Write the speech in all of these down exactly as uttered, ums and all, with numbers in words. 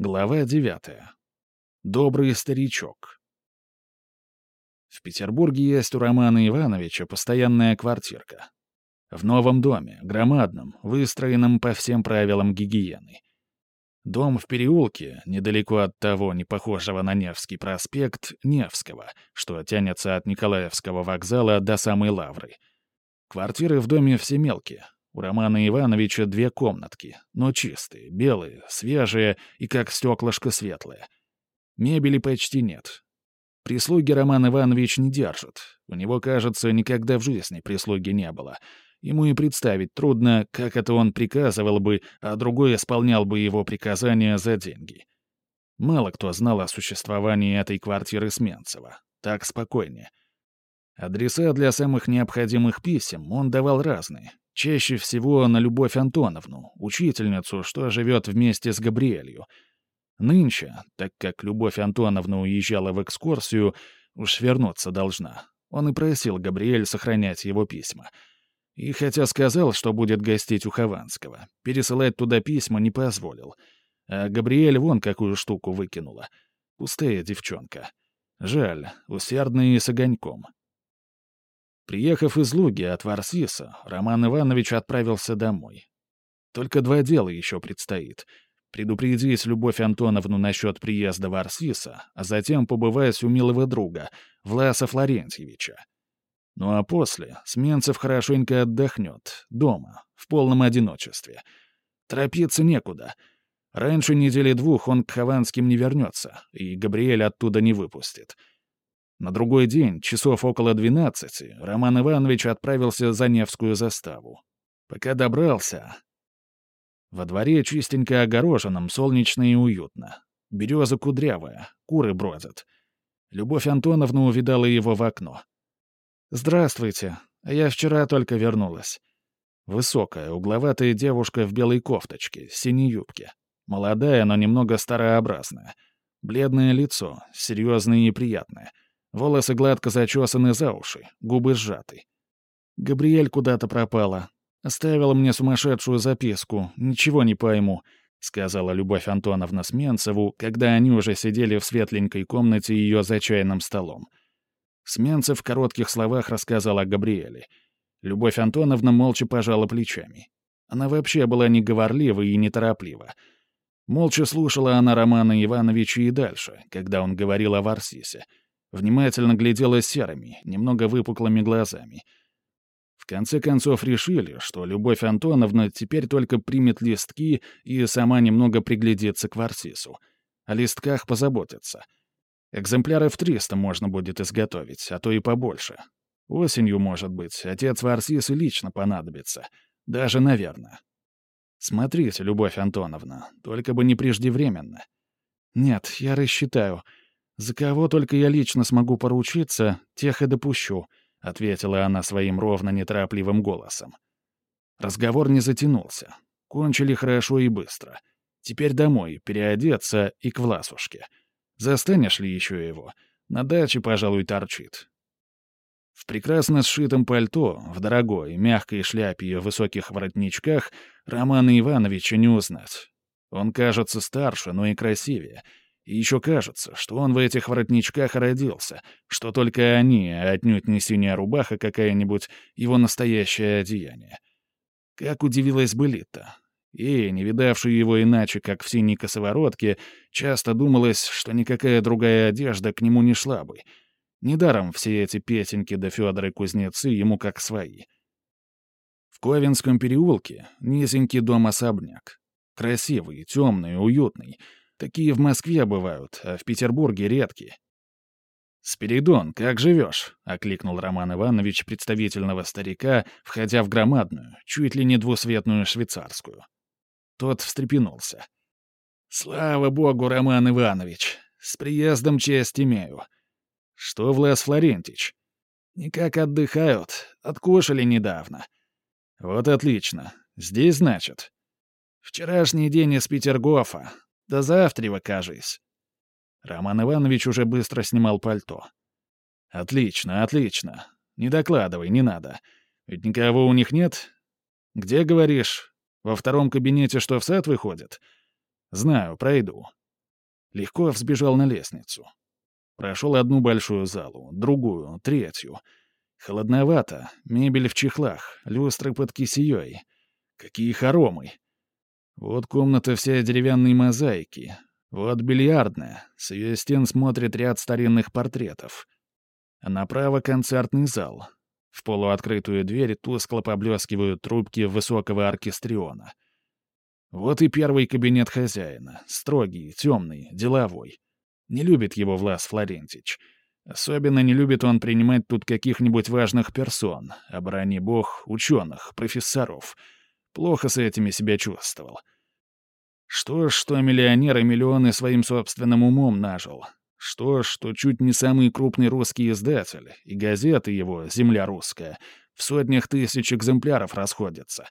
Глава девятая. Добрый старичок. В Петербурге есть у Романа Ивановича постоянная квартирка. В новом доме, громадном, выстроенном по всем правилам гигиены. Дом в переулке, недалеко от того, не похожего на Невский проспект, Невского, что тянется от Николаевского вокзала до самой Лавры. Квартиры в доме все мелкие. У Романа Ивановича две комнатки, но чистые, белые, свежие и как стеклышко светлые. Мебели почти нет. Прислуги Роман Иванович не держит. У него, кажется, никогда в жизни прислуги не было. Ему и представить трудно, как это он приказывал бы, а другой исполнял бы его приказания за деньги. Мало кто знал о существовании этой квартиры Сменцева. Так спокойнее. Адреса для самых необходимых писем он давал разные. Чаще всего на Любовь Антоновну, учительницу, что живет вместе с Габриэлью. Нынче, так как Любовь Антоновна уезжала в экскурсию, уж вернуться должна, он и просил Габриэль сохранять его письма. И хотя сказал, что будет гостить у Хованского, пересылать туда письма не позволил. А Габриэль вон какую штуку выкинула. Пустая девчонка. Жаль, усердная и с огоньком. Приехав из Луги от Варсиса, Роман Иванович отправился домой. Только два дела еще предстоит. Предупредить Любовь Антоновну насчет приезда Варсиса, а затем побывать у милого друга, Власа Флорентьевича. Ну а после Сменцев хорошенько отдохнет, дома, в полном одиночестве. Торопиться некуда. Раньше недели двух он к Хованским не вернется, и Габриэль оттуда не выпустит. На другой день, часов около двенадцати, Роман Иванович отправился за Невскую заставу. Пока добрался... Во дворе чистенько огороженном, солнечно и уютно. Береза кудрявая, куры бродят. Любовь Антоновна увидала его в окно. «Здравствуйте, а я вчера только вернулась». Высокая, угловатая девушка в белой кофточке, синей юбке. Молодая, но немного старообразная. Бледное лицо, серьезное и приятное. Волосы гладко зачесаны за уши, губы сжаты. «Габриэль куда-то пропала. Оставила мне сумасшедшую записку, ничего не пойму», — сказала Любовь Антоновна Сменцеву, когда они уже сидели в светленькой комнате ее за чайным столом. Сменцев в коротких словах рассказал о Габриэле. Любовь Антоновна молча пожала плечами. Она вообще была неговорлива и нетороплива. Молча слушала она Романа Ивановича и дальше, когда он говорил о Варсисе. Внимательно глядела серыми, немного выпуклыми глазами. В конце концов решили, что Любовь Антоновна теперь только примет листки и сама немного приглядится к Варсису. О листках позаботится. Экземпляров триста можно будет изготовить, а то и побольше. Осенью, может быть, отец Варсиса лично понадобится. Даже, наверное. Смотрите, Любовь Антоновна, только бы не преждевременно. Нет, я рассчитаю. За кого только я лично смогу поручиться, тех и допущу, — ответила она своим ровно неторопливым голосом. Разговор не затянулся. Кончили хорошо и быстро. Теперь домой, переодеться и к Власушке. Застанешь ли еще его? На даче, пожалуй, торчит. В прекрасно сшитом пальто, в дорогой, мягкой шляпе и высоких воротничках Романа Ивановича не узнать. Он кажется старше, но и красивее. И еще кажется, что он в этих воротничках родился, что только они, а отнюдь не синяя рубаха какая-нибудь, его настоящее одеяние. Как удивилась бы Лита. И, не видавшая его иначе, как в синей косоворотке, часто думалось, что никакая другая одежда к нему не шла бы. Недаром все эти Петеньки да Федоры-кузнецы ему как свои. В Ковенском переулке низенький дом-особняк. Красивый, темный, уютный. Такие в Москве бывают, а в Петербурге редкие. «Спиридон, как живешь?» — окликнул Роман Иванович представительного старика, входя в громадную, чуть ли не двусветную швейцарскую. Тот встрепенулся. «Слава богу, Роман Иванович! С приездом честь имею!» «Что, Влас Флорентич?» «Никак отдыхают. Откушали недавно». «Вот отлично. Здесь, значит?» «Вчерашний день из Петергофа. До завтра, кажись». Роман Иванович уже быстро снимал пальто. «Отлично, отлично. Не докладывай, не надо. Ведь никого у них нет? Где, говоришь? Во втором кабинете, что в сад выходит? Знаю, пройду. Легко взбежал на лестницу. Прошел одну большую залу, другую, третью. Холодновато, мебель в чехлах, люстры под кисеей. Какие хоромы! Вот комната вся деревянной мозаики. Вот бильярдная, с ее стен смотрит ряд старинных портретов. А направо концертный зал. В полуоткрытую дверь тускло поблескивают трубки высокого оркестриона. Вот и первый кабинет хозяина. Строгий, темный, деловой. Не любит его Влас Флорентич. Особенно не любит он принимать тут каких-нибудь важных персон, оборони бог, ученых, профессоров. Плохо с этими себя чувствовал. Что ж, что миллионер и миллионы своим собственным умом нажил. Что ж, что чуть не самый крупный русский издатель, и газеты его «Земля русская» в сотнях тысяч экземпляров расходятся.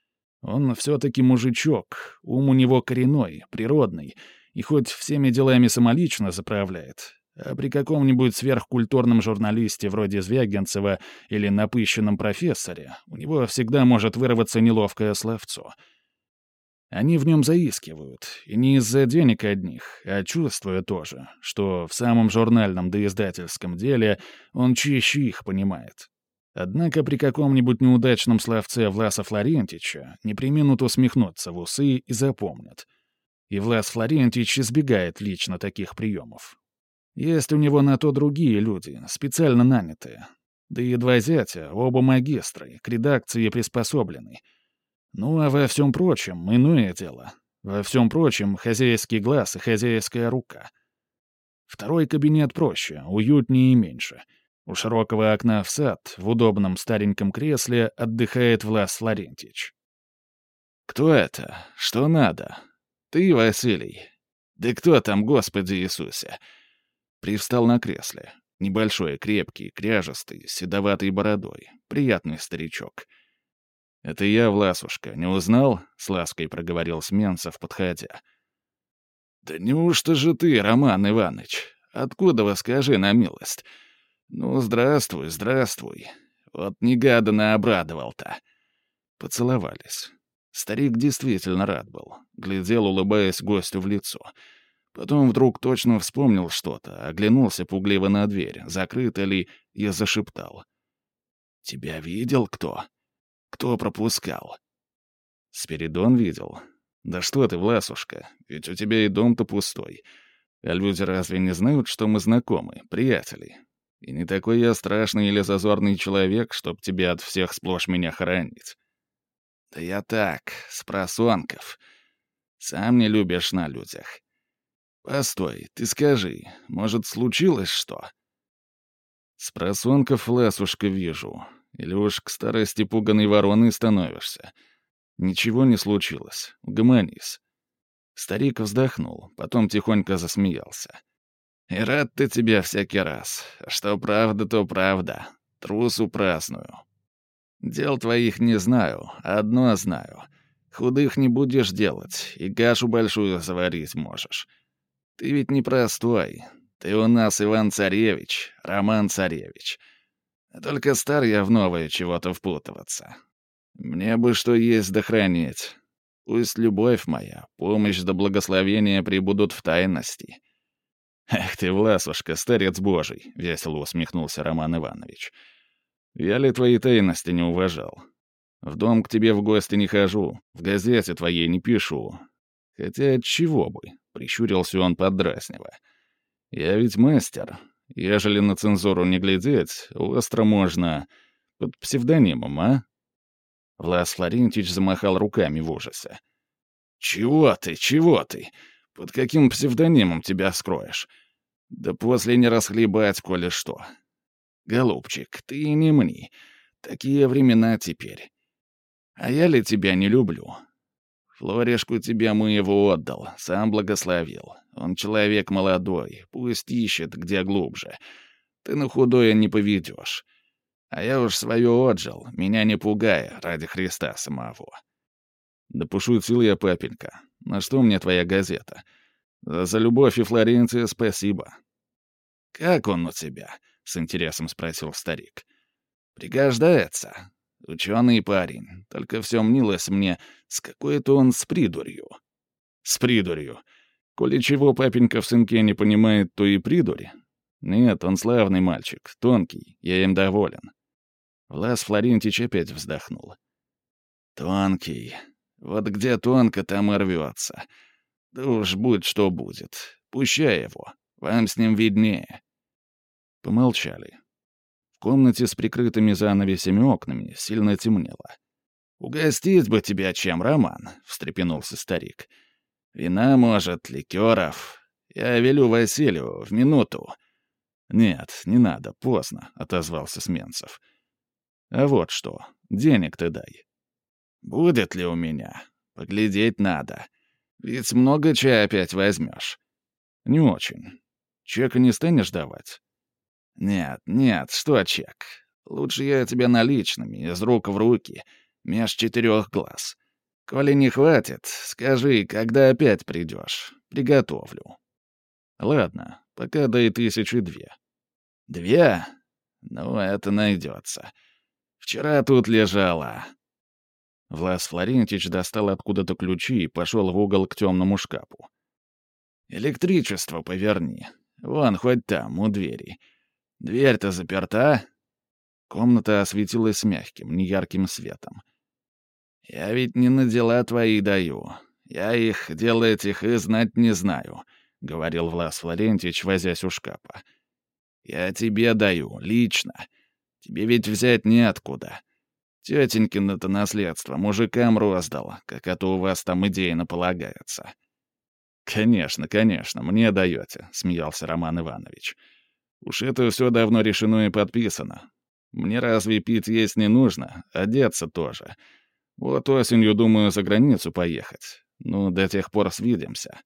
Он все-таки мужичок, ум у него коренной, природный, и хоть всеми делами самолично заправляет, а при каком-нибудь сверхкультурном журналисте вроде Звягинцева или напыщенном профессоре у него всегда может вырваться неловкое словцо. Они в нем заискивают, и не из-за денег одних, а чувствуя тоже, что в самом журнальном да издательском деле он чище их понимает. Однако при каком-нибудь неудачном словце Власа Флорентича не преминут усмехнуться в усы и запомнят. И Влас Флорентич избегает лично таких приемов. Есть у него на то другие люди, специально нанятые. Да и два зятя, оба магистры, к редакции приспособлены. Ну а во всем прочем, иное дело. Во всем прочем, хозяйский глаз и хозяйская рука. Второй кабинет проще, уютнее и меньше. У широкого окна в сад, в удобном стареньком кресле, отдыхает Влас Флорентич. «Кто это? Что надо? Ты, Василий? Да кто там, Господи Иисусе?» Привстал на кресле. Небольшой, крепкий, кряжестый, с седоватой бородой. Приятный старичок. «Это я, Власушка, не узнал?» — с лаской проговорил Сменцев, подходя. «Да неужто же ты, Роман Иваныч? Откуда вы, скажи на милость? Ну, здравствуй, здравствуй. Вот негаданно обрадовал-то». Поцеловались. Старик действительно рад был. Глядел, улыбаясь гостю в лицо. Потом вдруг точно вспомнил что-то, оглянулся пугливо на дверь, закрыта ли, и зашептал. «Тебя видел кто? Кто пропускал?» «Спиридон видел. Да что ты, Власушка, ведь у тебя и дом-то пустой. А люди разве не знают, что мы знакомы, приятели? И не такой я страшный или зазорный человек, чтоб тебя от всех сплошь меня хоронить. Да я так, с просонков. Сам не любишь на людях. Постой, ты скажи, может, случилось что?» «С просонков, Власушка, вижу. Или уж к старости пуганой вороной становишься. Ничего не случилось. Угомонись». Старик вздохнул, потом тихонько засмеялся. «И рад ты тебя всякий раз. Что правда, то правда. Трусу праздную. Дел твоих не знаю, одно знаю. Худых не будешь делать, и кашу большую заварить можешь. Ты ведь не простой. Ты у нас Иван-царевич, Роман-царевич. Только стар я в новое чего-то впутываться. Мне бы что есть да хранить. Пусть любовь моя, помощь да благословения прибудут в тайности». «Эх ты, Власушка, старец божий!» — весело усмехнулся Роман Иванович. «Я ли твои тайности не уважал? В дом к тебе в гости не хожу, в газете твоей не пишу. Хотя отчего бы?» — прищурился он поддразнивая. «Я ведь мастер. Ежели на цензуру не глядеть, остро можно под псевдонимом, а?» Влас Флорентич замахал руками в ужасе. «Чего ты, чего ты? Под каким псевдонимом тебя скроешь? Да после не расхлебать, коли что. Голубчик, ты и не мни. Такие времена теперь. А я ли тебя не люблю? Флоришку тебе моего отдал, сам благословил. Он человек молодой, пусть ищет где глубже. Ты на худое не поведешь. А я уж свое отжил, меня не пугая, ради Христа самого». «Да пошутил я, папенька. На что мне твоя газета? За любовь и Флоренция спасибо». «Как он у тебя?» — с интересом спросил старик. «Пригождается. Ученый парень. Только все мнилось мне, с какой-то он с придурью». «С придурью? Коли чего папенька в сынке не понимает, то и придурь. Нет, он славный мальчик, тонкий, я им доволен». Влас Флорентич опять вздохнул. «Тонкий. Вот где тонко, там и рвется. Да уж будь что будет. Пущай его. Вам с ним виднее». Помолчали. В комнате с прикрытыми занавесями окнами сильно темнело. «Угостить бы тебя чем, Роман?» — встрепенулся старик. «Вина, может, ликеров? Я велю Василию в минуту». «Нет, не надо, поздно», — отозвался Сменцев. «А вот что, денег ты дай». «Будет ли у меня? Поглядеть надо. Ведь много чая опять возьмешь». «Не очень. Чека не станешь давать?» «Нет, нет, что чек? Лучше я тебе наличными, из рук в руки, меж четырех глаз. Коли не хватит, скажи, когда опять придешь. Приготовлю». «Ладно, пока дай тысячи две». «Две? Ну, это найдется. Вчера тут лежала». Влас Флорентич достал откуда-то ключи и пошел в угол к темному шкафу. «Электричество поверни. Вон, хоть там, у двери. Дверь-то заперта?» Комната осветилась мягким, неярким светом. «Я ведь не на дела твои даю. Я их, дел этих, и знать не знаю», — говорил Влас Флорентич, возясь у шкафа. «Я тебе даю, лично. Тебе ведь взять неоткуда. Тетенькино-то наследство мужикам роздал, как это у вас там идейно полагается». «Конечно, конечно, мне даете», — смеялся Роман Иванович. «Уж это все давно решено и подписано. Мне разве пить есть не нужно, одеться тоже. Вот осенью думаю за границу поехать. Ну, до тех пор свидимся».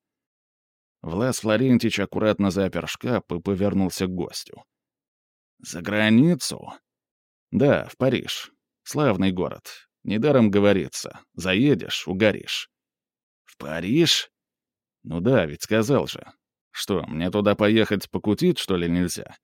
Влас Флорентич аккуратно запер шкаф и повернулся к гостю. «За границу?» «Да, в Париж. Славный город. Недаром говорится. Заедешь — угоришь». «В Париж?» «Ну да, ведь сказал же. Что, мне туда поехать покутить, что ли, нельзя?»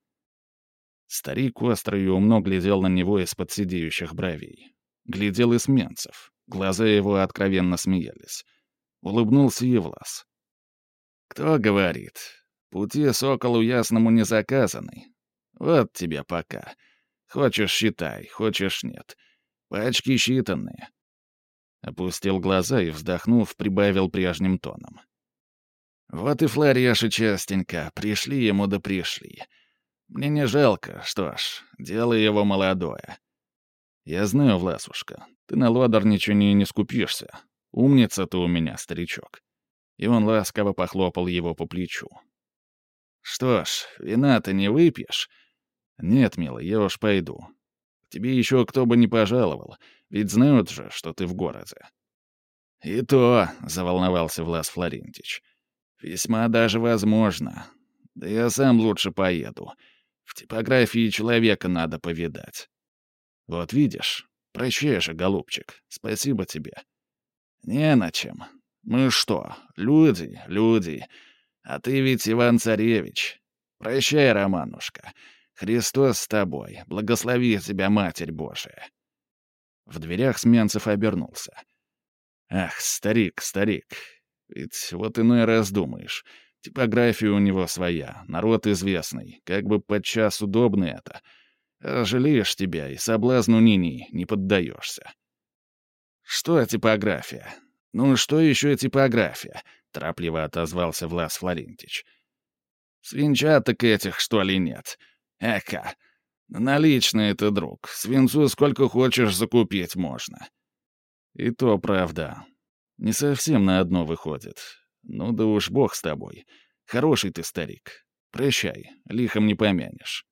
Старик остро и умно глядел на него из-под сидеющих бровей. Глядел и Сменцев. Глаза его откровенно смеялись. Улыбнулся и Влас. «Кто говорит? Пути соколу ясному не заказаны. Вот тебе пока. Хочешь — считай, хочешь — нет. Пачки считанные». Опустил глаза и, вздохнув, прибавил прежним тоном. «Вот и Флореша частенько. Пришли ему да пришли. Мне не жалко, что ж, дело его молодое». «Я знаю, Власушка, ты на лодорничании не скупишься. Умница ты у меня, старичок». И он ласково похлопал его по плечу. «Что ж, вина ты не выпьешь?» «Нет, милый, я уж пойду. Тебе еще кто бы не пожаловал, ведь знают же, что ты в городе». «И то», — заволновался Влас Флорентич, — «весьма даже возможно. Да я сам лучше поеду. В типографии человека надо повидать». «Вот видишь, прощай же, голубчик, спасибо тебе». «Не на чем. Мы что, люди, люди. А ты ведь Иван-Царевич. Прощай, Романушка. Христос с тобой. Благослови тебя, Матерь Божия». В дверях Сменцев обернулся. «Ах, старик, старик. Ведь вот иной раз думаешь. Типография у него своя, народ известный. Как бы подчас удобно это. А жалеешь тебя и соблазну Нини не поддаешься». «Что типография? Ну что еще типография?» — торопливо отозвался Влас Флорентич. «Свинчаток этих, что ли, нет? Эка, наличные ты, друг. Свинцу сколько хочешь закупить можно». «И то правда. Не совсем на одно выходит. Ну да уж бог с тобой. Хороший ты старик. Прощай, лихом не помянешь».